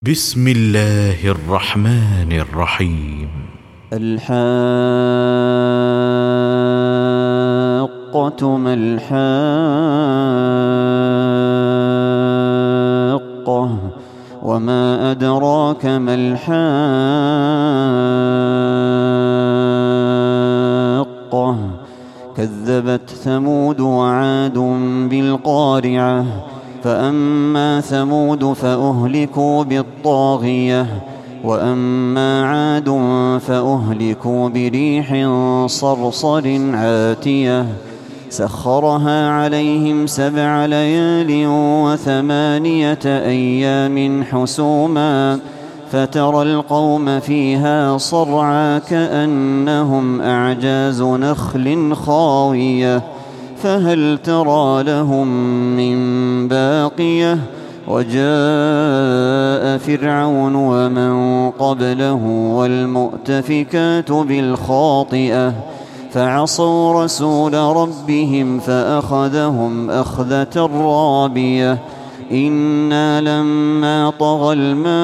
بسم الله الرحمن الرحيم. الحاقة ما الحاقة وما أدراك ما الحاقة كذبت ثمود وعاد بالقارعة فأما ثمود فأهلكوا بالطاغية وأما عاد فأهلكوا بريح صرصر عاتية سخرها عليهم 7 ليال و8 أيام حسوما فترى القوم فيها صرعى كأنهم أعجاز نخل خاوية فهل ترى لهم من باقية وجاء فرعون ومن قبله والمؤتفكات بالخاطئة فعصوا رسول ربهم فأخذهم أخذة رابية إنا لما طغى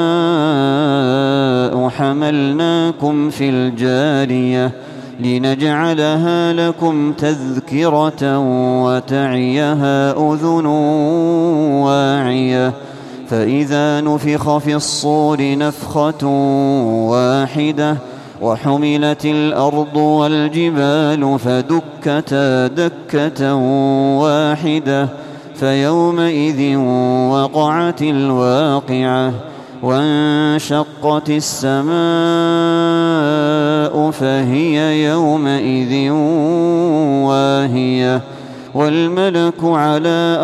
الماء حملناكم في الجارية لنجعلها لكم تذكرة وتعيها أذن واعية فإذا نفخ في الصور نفخة واحدة وحملت الأرض والجبال فدكتا دكة واحدة فيومئذ وقعت الواقعة وانشقت السماء فهي يومئذ واهية والملك على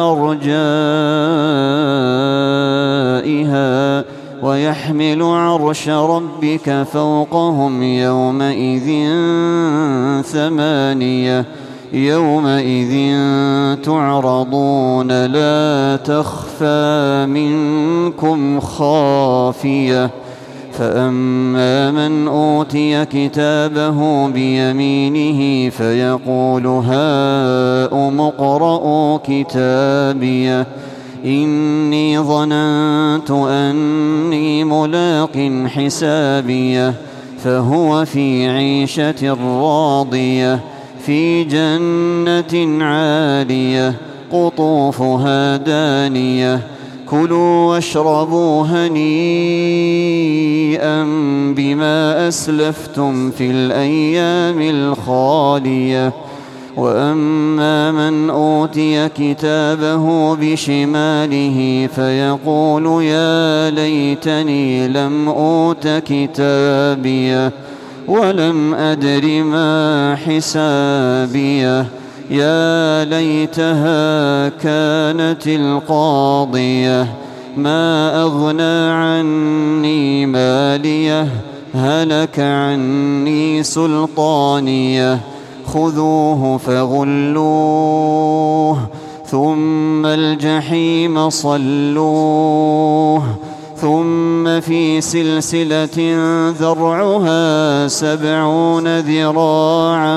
أرجائها ويحمل عرش ربك فوقهم يومئذ 8 يومئذ تعرضون لا تخفى منكم خافية فأما من أوتي كتابه بيمينه فيقول هاؤم اقرءوا كتابيه إني ظننت أني ملاق حسابيه فهو في عيشة راضية في جنة عالية قطوفها دانية كلوا واشربوا هنيئا بما أسلفتم في الأيام الخالية وأما من أوتي كتابه بشماله فيقول يا ليتني لم أوت كتابيه ولم أدر ما حسابيه يا ليتها كانت القاضية ما أغنى عني ماليه هلك عني سلطانيه خذوه فغلوه ثم الجحيم صلوه ثم في سلسلة ذرعها 70 ذراعا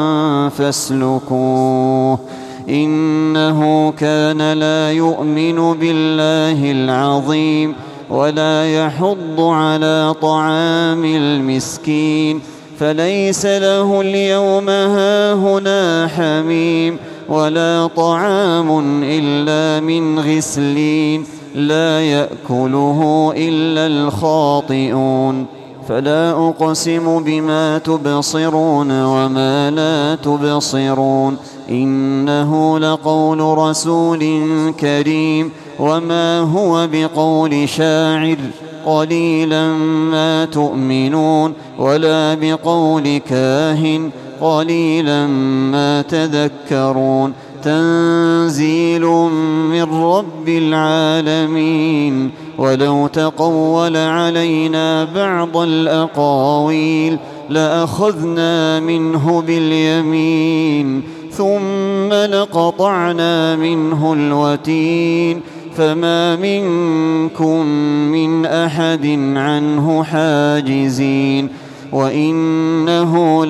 فاسلكوه إنه كان لا يؤمن بالله العظيم ولا يحض على طعام المسكين فليس له اليوم هاهنا حميم ولا طعام إلا من غسلين لا يأكله إلا الخاطئون فلا أقسم بما تبصرون وما لا تبصرون إنه لقول رسول كريم وما هو بقول شاعر قليلا ما تؤمنون ولا بقول كاهن قليلا ما تذكرون تنزيل من رب العالمين ولو تقول علينا بعض الأقاويل لأخذنا منه باليمين ثم لقطعنا منه الوتين فما منكم من أحد عنه حاجزين وإنه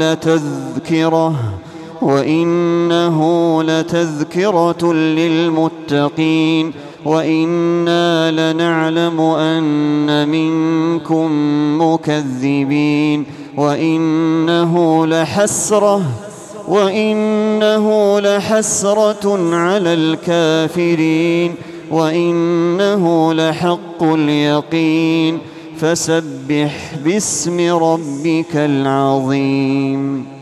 لتذكرة للمتقين وإنا لنعلم أن منكم مكذبين وإنه لحسرة على الكافرين وإنه لحق اليقين فسبح باسم ربك العظيم.